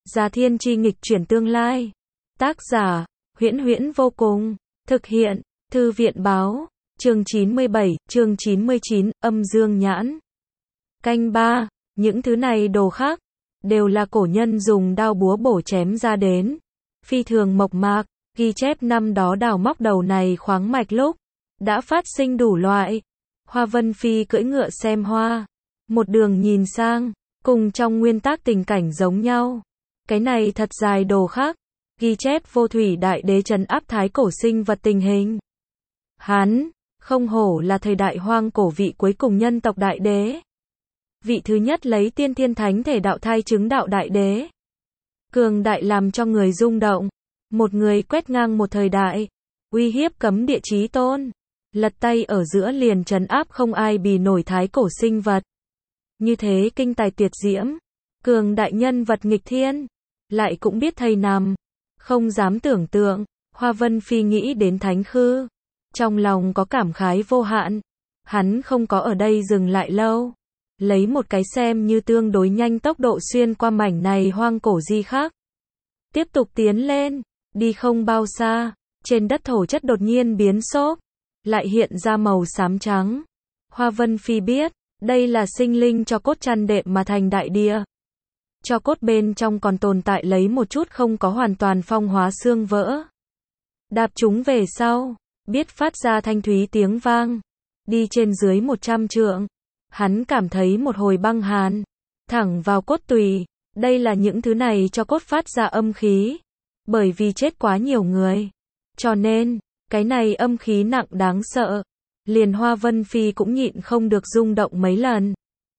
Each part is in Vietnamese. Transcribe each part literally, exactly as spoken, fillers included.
Già Thiên Chi nghịch chuyển tương lai. Tác giả, Huyễn Huyễn vô cùng. Thực hiện, Thư viện báo. Chương chín mươi bảy, chương chín mươi chín, âm dương nhãn. Canh ba, những thứ này đồ khác, đều là cổ nhân dùng đao búa bổ chém ra đến. Phi thường mộc mạc, ghi chép năm đó đào móc đầu này khoáng mạch lúc, đã phát sinh đủ loại. Hoa Vân Phi cưỡi ngựa xem hoa, một đường nhìn sang, cùng trong nguyên tắc tình cảnh giống nhau. Cái này thật dài đồ khác, ghi chép vô thủy đại đế trấn áp thái cổ sinh vật tình hình. Hắn, không hổ là thời đại hoang cổ vị cuối cùng nhân tộc đại đế. Vị thứ nhất lấy tiên thiên thánh thể đạo thai chứng đạo đại đế. Cường đại làm cho người rung động. Một người quét ngang một thời đại. Uy hiếp cấm địa chí tôn. Lật tay ở giữa liền trấn áp không ai bì nổi thái cổ sinh vật. Như thế kinh tài tuyệt diễm. Cường đại nhân vật nghịch thiên. Lại cũng biết thầy nằm. Không dám tưởng tượng. Hoa Vân Phi nghĩ đến Thánh Khư. Trong lòng có cảm khái vô hạn. Hắn không có ở đây dừng lại lâu. Lấy một cái xem như tương đối nhanh tốc độ xuyên qua mảnh này hoang cổ di khác. Tiếp tục tiến lên. Đi không bao xa. Trên đất thổ chất đột nhiên biến xốp. Lại hiện ra màu xám trắng. Hoa Vân Phi biết. Đây là sinh linh cho cốt chăn đệm mà thành đại địa. Cho cốt bên trong còn tồn tại lấy một chút không có hoàn toàn phong hóa xương vỡ. Đạp chúng về sau. Biết phát ra thanh thúy tiếng vang. Đi trên dưới một trăm trượng. Hắn cảm thấy một hồi băng hàn. Thẳng vào cốt tùy. Đây là những thứ này cho cốt phát ra âm khí. Bởi vì chết quá nhiều người. Cho nên, cái này âm khí nặng đáng sợ. Liền Hoa Vân Phi cũng nhịn không được rung động mấy lần.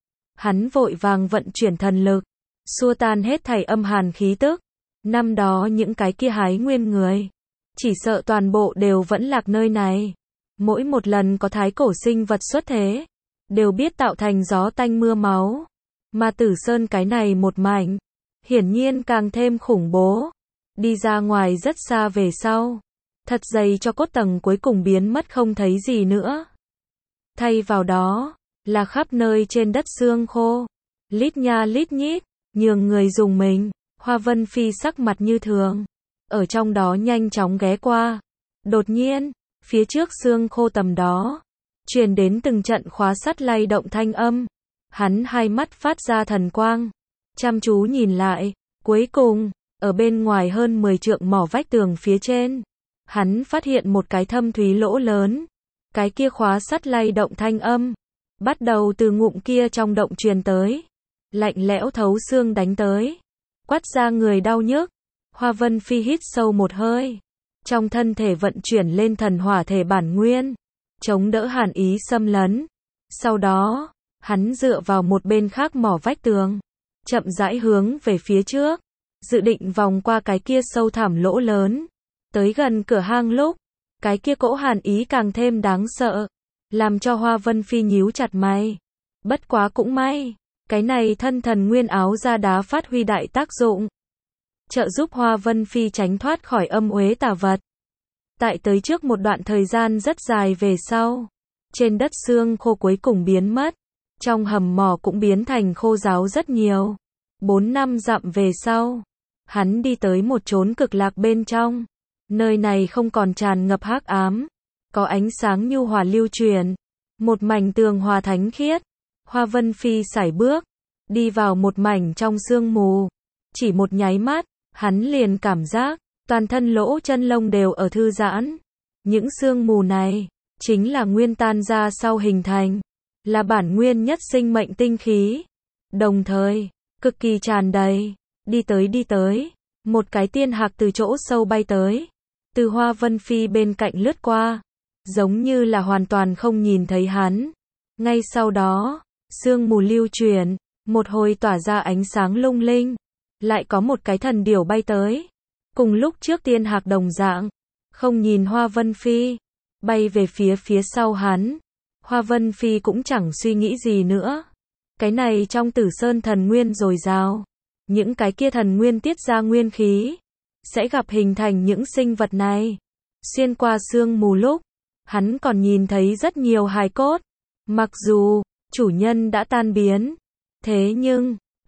Hắn vội vàng vận chuyển thần lực. Xua tan hết thảy âm hàn khí tức. Năm đó những cái kia hái nguyên người. Chỉ sợ toàn bộ đều vẫn lạc nơi này. Mỗi một lần có thái cổ sinh vật xuất thế. Đều biết tạo thành gió tanh mưa máu. Mà Tử Sơn cái này một mảnh. Hiển nhiên càng thêm khủng bố. Đi ra ngoài rất xa về sau. Thật dày cho cốt tầng cuối cùng biến mất không thấy gì nữa. Thay vào đó, là khắp nơi trên đất xương khô. Lít nha lít nhít, nhường người dùng mình. Hoa Vân Phi sắc mặt như thường. Ở trong đó nhanh chóng ghé qua. Đột nhiên, phía trước xương khô tầm đó. Truyền đến từng trận khóa sắt lay động thanh âm. Hắn hai mắt phát ra thần quang. Chăm chú nhìn lại. Cuối cùng, ở bên ngoài hơn mười trượng mỏ vách tường phía trên. Hắn phát hiện một cái thâm thúy lỗ lớn. Cái kia khóa sắt lay động thanh âm. Bắt đầu từ ngụm kia trong động truyền tới. Lạnh lẽo thấu xương đánh tới. Quát ra người đau nhức. Hoa Vân Phi hít sâu một hơi. Trong thân thể vận chuyển lên thần hỏa thể bản nguyên. Chống đỡ hàn ý xâm lấn. Sau đó, hắn dựa vào một bên khác mỏ vách tường. Chậm rãi hướng về phía trước. Dự định vòng qua cái kia sâu thẳm lỗ lớn. Tới gần cửa hang lúc. Cái kia cỗ hàn ý càng thêm đáng sợ. Làm cho Hoa Vân Phi nhíu chặt mày. Bất quá cũng may. Cái này thân thần nguyên áo da đá phát huy đại tác dụng. Trợ giúp Hoa Vân Phi tránh thoát khỏi âm uế tà vật. Tại tới trước một đoạn thời gian rất dài về sau. Trên đất xương khô cuối cùng biến mất. Trong hầm mỏ cũng biến thành khô ráo rất nhiều. Bốn năm dặm về sau. Hắn đi tới một chốn cực lạc bên trong. Nơi này không còn tràn ngập hắc ám. Có ánh sáng nhu hòa lưu truyền. Một mảnh tường hòa thánh khiết. Hoa Vân Phi sải bước. Đi vào một mảnh trong sương mù. Chỉ một nháy mắt. Hắn liền cảm giác. Toàn thân lỗ chân lông đều ở thư giãn. Những sương mù này. Chính là nguyên tan ra sau hình thành. Là bản nguyên nhất sinh mệnh tinh khí. Đồng thời. Cực kỳ tràn đầy. Đi tới đi tới. Một cái tiên hạc từ chỗ sâu bay tới. Từ Hoa Vân Phi bên cạnh lướt qua. Giống như là hoàn toàn không nhìn thấy hắn. Ngay sau đó. Sương mù lưu chuyển. Một hồi tỏa ra ánh sáng lung linh. Lại có một cái thần điểu bay tới. Cùng lúc trước tiên hạc đồng dạng. Không nhìn Hoa Vân Phi. Bay về phía phía sau hắn. Hoa Vân Phi cũng chẳng suy nghĩ gì nữa. Cái này trong Tử Sơn thần nguyên dồi dào. Những cái kia thần nguyên tiết ra nguyên khí. Sẽ gặp hình thành những sinh vật này. Xuyên qua sương mù lúc. Hắn còn nhìn thấy rất nhiều hài cốt. Mặc dù, chủ nhân đã tan biến. Thế nhưng,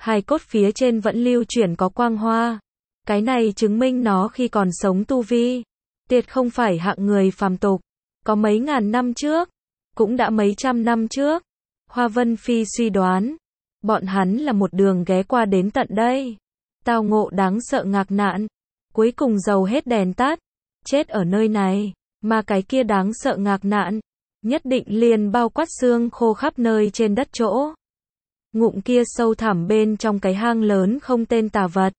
hài cốt phía trên vẫn lưu chuyển có quang hoa. Cái này chứng minh nó khi còn sống tu vi, tuyệt không phải hạng người phàm tục. Có mấy ngàn năm trước, cũng đã mấy trăm năm trước, Hoa Vân Phi suy đoán, bọn hắn là một đường ghé qua đến tận đây, tao ngộ đáng sợ ngạc nạn, cuối cùng dầu hết đèn tắt, chết ở nơi này, mà cái kia đáng sợ ngạc nạn, nhất định liền bao quát xương khô khắp nơi trên đất chỗ. Ngụm kia sâu thẳm bên trong cái hang lớn không tên tà vật.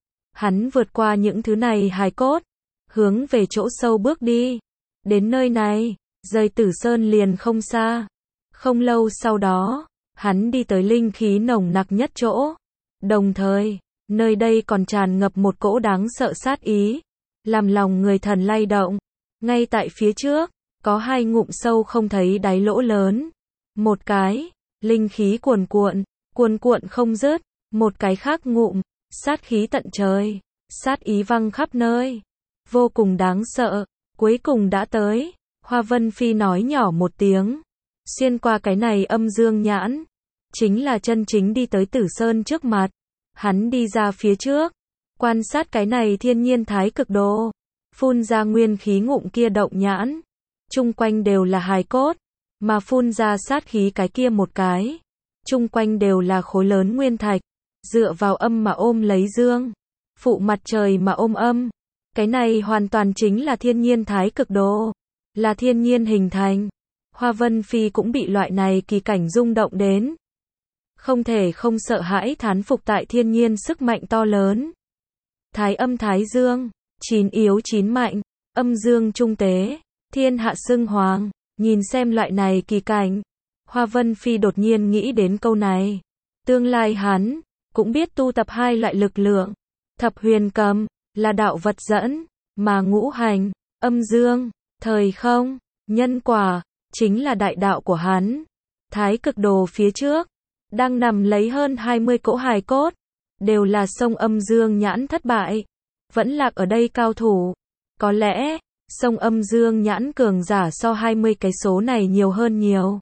Hắn vượt qua những thứ này hài cốt, hướng về chỗ sâu bước đi. Đến nơi này, rời Tử Sơn liền không xa. Không lâu sau đó, hắn đi tới linh khí nồng nặc nhất chỗ. Đồng thời, nơi đây còn tràn ngập một cỗ đáng sợ sát ý, làm lòng người thần lay động. Ngay tại phía trước, có hai ngụm sâu không thấy đáy lỗ lớn. Một cái, linh khí cuồn cuộn, cuồn cuộn không dứt. Một cái khác ngụm, sát khí tận trời, sát ý văng khắp nơi. Vô cùng đáng sợ, cuối cùng đã tới. Hoa Vân Phi nói nhỏ một tiếng. Xuyên qua cái này âm dương nhãn, chính là chân chính đi tới Tử Sơn trước mặt. Hắn đi ra phía trước, quan sát cái này thiên nhiên thái cực đồ, phun ra nguyên khí ngụm kia động nhãn. Chung quanh đều là hài cốt, mà phun ra sát khí cái kia một cái. Chung quanh đều là khối lớn nguyên thạch, dựa vào âm mà ôm lấy dương, phụ mặt trời mà ôm âm. Cái này hoàn toàn chính là thiên nhiên thái cực đồ, là thiên nhiên hình thành. Hoa Vân Phi cũng bị loại này kỳ cảnh rung động đến. Không thể không sợ hãi thán phục tại thiên nhiên sức mạnh to lớn. Thái âm thái dương, chín yếu chín mạnh, âm dương trung tế, thiên hạ xưng hoàng. Nhìn xem loại này kỳ cảnh, Hoa Vân Phi đột nhiên nghĩ đến câu này. Tương lai hắn cũng biết tu tập hai loại lực lượng. Thập huyền cầm là đạo vật dẫn, mà ngũ hành, âm dương, thời không, nhân quả chính là đại đạo của hắn. Thái cực đồ phía trước đang nằm lấy hơn hai mươi cỗ hài cốt, đều là sông âm dương nhãn thất bại, vẫn lạc ở đây cao thủ. Có lẽ sông âm dương nhãn cường giả so hai mươi cái số này nhiều hơn nhiều.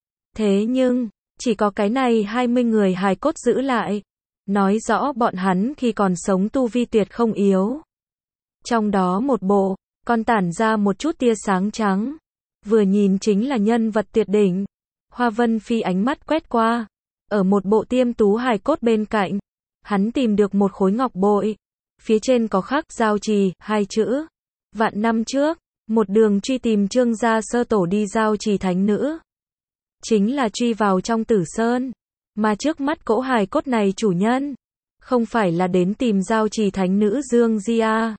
Thế nhưng chỉ có cái này hai mươi người hài cốt giữ lại, nói rõ bọn hắn khi còn sống tu vi tuyệt không yếu. Trong đó một bộ còn tản ra một chút tia sáng trắng, vừa nhìn chính là nhân vật tuyệt đỉnh. Hoa Vân Phi ánh mắt quét qua, ở một bộ tiêm tú hài cốt bên cạnh, hắn tìm được một khối ngọc bội, phía trên có khắc giao trì hai chữ. Vạn năm trước, một đường truy tìm Trương gia sơ tổ đi giao trì thánh nữ, chính là truy vào trong Tử Sơn, mà trước mắt cỗ hài cốt này chủ nhân, không phải là đến tìm giao trì thánh nữ Dương Di A.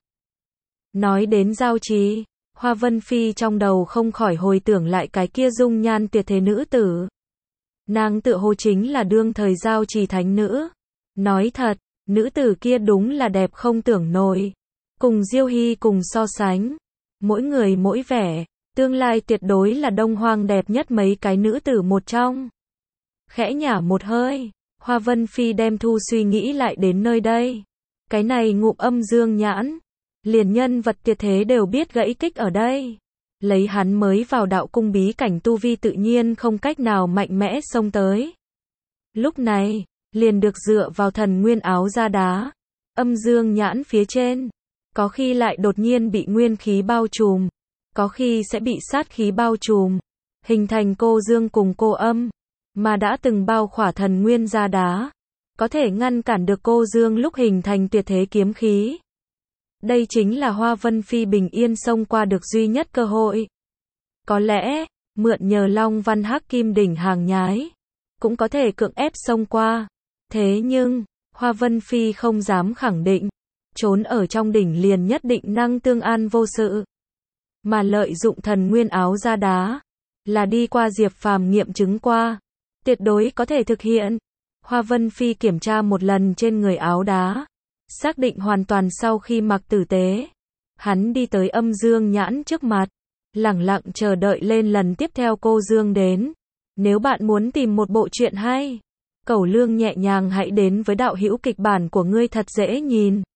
Nói đến giao trì, Hoa Vân Phi trong đầu không khỏi hồi tưởng lại cái kia dung nhan tuyệt thế nữ tử. Nàng tựa hồ chính là đương thời giao trì thánh nữ. Nói thật, nữ tử kia đúng là đẹp không tưởng nổi. Cùng Diêu Hy cùng so sánh, mỗi người mỗi vẻ, tương lai tuyệt đối là Đông Hoang đẹp nhất mấy cái nữ tử một trong. Khẽ nhả một hơi, Hoa Vân Phi đem thu suy nghĩ lại đến nơi đây. Cái này ngụm âm dương nhãn, liền nhân vật tuyệt thế đều biết gãy kích ở đây. Lấy hắn mới vào đạo cung bí cảnh tu vi tự nhiên không cách nào mạnh mẽ xông tới. Lúc này, liền được dựa vào thần nguyên áo da đá, âm dương nhãn phía trên. Có khi lại đột nhiên bị nguyên khí bao trùm, có khi sẽ bị sát khí bao trùm, hình thành cô dương cùng cô âm, mà đã từng bao khỏa thần nguyên da đá, có thể ngăn cản được cô dương lúc hình thành tuyệt thế kiếm khí. Đây chính là Hoa Vân Phi bình yên xông qua được duy nhất cơ hội. Có lẽ, mượn nhờ Long Văn Hắc Kim đỉnh hàng nhái, cũng có thể cưỡng ép xông qua. Thế nhưng, Hoa Vân Phi không dám khẳng định, trốn ở trong đỉnh liền nhất định năng tương an vô sự. Mà lợi dụng thần nguyên áo da đá, là đi qua Diệp Phàm nghiệm chứng qua, tuyệt đối có thể thực hiện. Hoa Vân Phi kiểm tra một lần trên người áo đá, xác định hoàn toàn sau khi mặc tử tế. Hắn đi tới âm dương nhãn trước mặt, lẳng lặng chờ đợi lên lần tiếp theo cô dương đến. Nếu bạn muốn tìm một bộ truyện hay, cẩu lương nhẹ nhàng hãy đến với đạo hữu kịch bản của ngươi thật dễ nhìn.